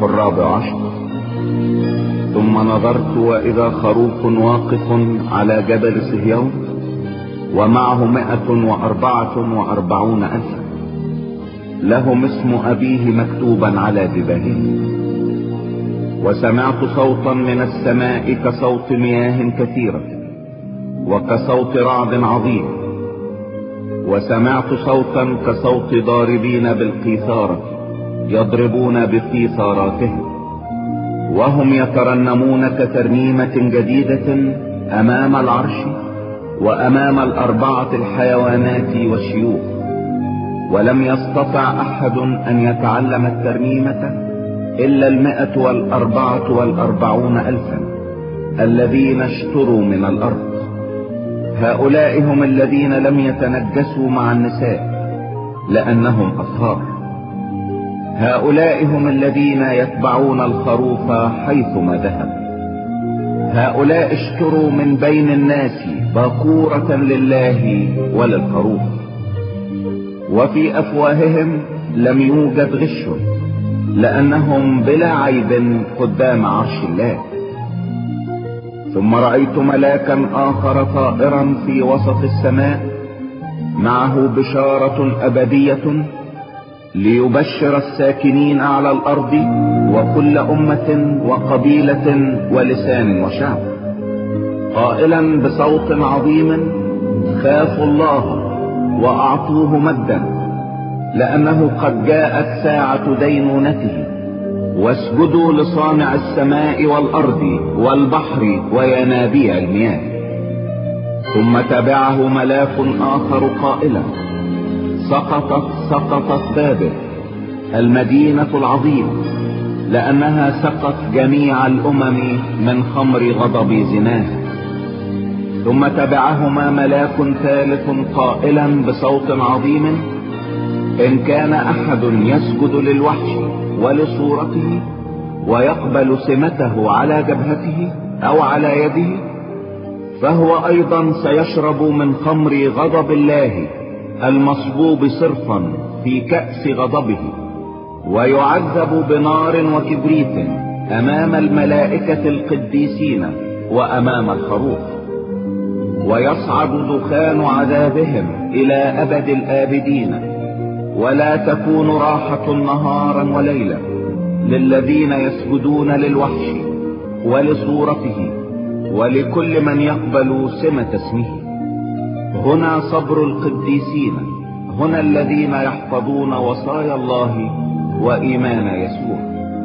14. ثم نظرت وإذا خروف واقف على جبل صهيون ومعه 144 ألفا، لهم اسم أبيه مكتوبا على جباههم. وسمعت صوتا من السماء كصوت مياه كثيرة وكصوت رعد عظيم، وسمعت صوتا كصوت ضاربين بالقيثارة يضربون بقيثاراتهم، وهم يترنمون كترنيمة جديدة أمام العرش وأمام ال4 الحيوانات والشيوخ. ولم يستطع أحد أن يتعلم الترنيمة إلا 144 ألفا الذين اشتروا من الأرض. هؤلاء هم الذين لم يتنجسوا مع النساء لأنهم أطهار. هؤلاء هم الذين يتبعون الخروف حيثما ذهب. هؤلاء اشتروا من بين الناس باكورة لله وللخروف، وفي أفواههم لم يوجد غش، لأنهم بلا عيب قدام عرش الله. ثم رأيت ملاكا آخر طائرا في وسط السماء، معه بشارة أبدية ليبشر الساكنين على الأرض وكل أمة وقبيلة ولسان وشعب، قائلا بصوت عظيم: خافوا الله وأعطوه مجدا، لأنه قد جاءت ساعة دينونته، واسجدوا لصانع السماء والأرض والبحر وينابيع المياه. ثم تبعه ملاك آخر قائلا: سقطت بابل المدينة العظيمة، لأنها سقت جميع الأمم من خمر غضب زناها. ثم تبعهما ملاك ثالث قائلا بصوت عظيم: إن كان أحد يسجد للوحش ولصورته ويقبل سمته على جبهته أو على يده، فهو أيضا سيشرب من خمر غضب الله المصبوب صرفا في كأس غضبه، ويعذب بنار وكبريت أمام الملائكة القديسين وأمام الخروف. ويصعد دخان عذابهم إلى أبد الآبدين، ولا تكون راحة نهارا وليلا للذين يسجدون للوحش ولصورته ولكل من يقبل سمة اسمه. هنا صبر القديسين، هنا الذين يحفظون وصايا الله وإيمان يسوع.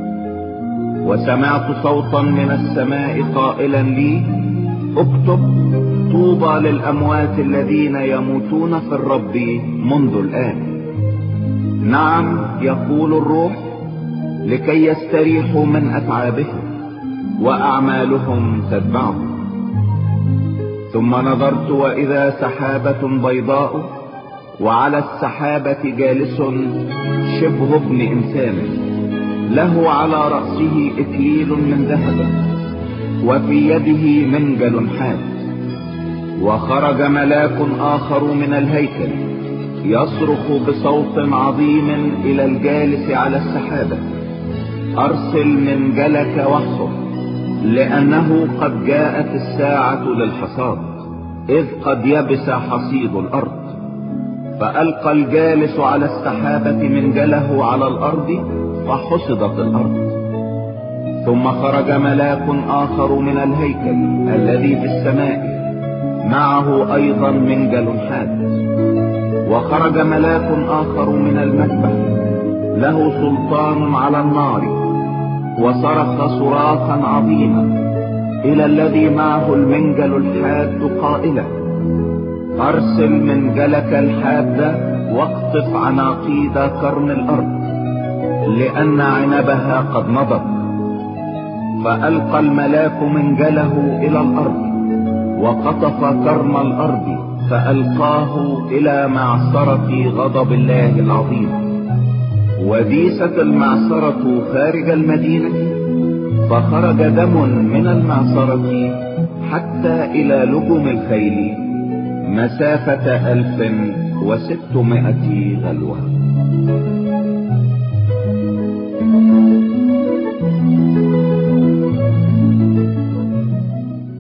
وسمعت صوتا من السماء قائلا لي: اكتب: طوبى للأموات الذين يموتون في الرب منذ الآن. نعم، يقول الروح، لكي يستريحوا من أتعابهم وأعمالهم تتبعهم. ثم نظرت وإذا سحابة بيضاء، وعلى السحابة جالس شبه ابن إنسان، له على رأسه إكليل من ذهب، وفي يده منجل حاد. وخرج ملاك آخر من الهيكل يصرخ بصوت عظيم إلى الجالس على السحابة: أرسل منجلك واحصد، لأنه قد جاءت الساعة للحصاد، إذ قد يبس حصيد الأرض. فألقى الجالس على السحابة منجله على الأرض، فحصدت الأرض. ثم خرج ملاك آخر من الهيكل الذي في السماء، معه أيضا منجل حاد. وخرج ملاك آخر من المذبح، له سلطان على النار، وصرخ صراخا عظيما إلى الذي معه المنجل الحاد قائلا: أرسل منجلك الحاد واقطف عناقيد كرم الأرض، لأن عنبها قد نضج. فألقى الملاك منجله إلى الأرض، وقطف كرم الأرض، فألقاه إلى معصرة غضب الله العظيم. وديست المعصرة خارج المدينة، فخرج دم من المعصرة حتى إلى لجم الخيل، مسافة 1600 غلوة.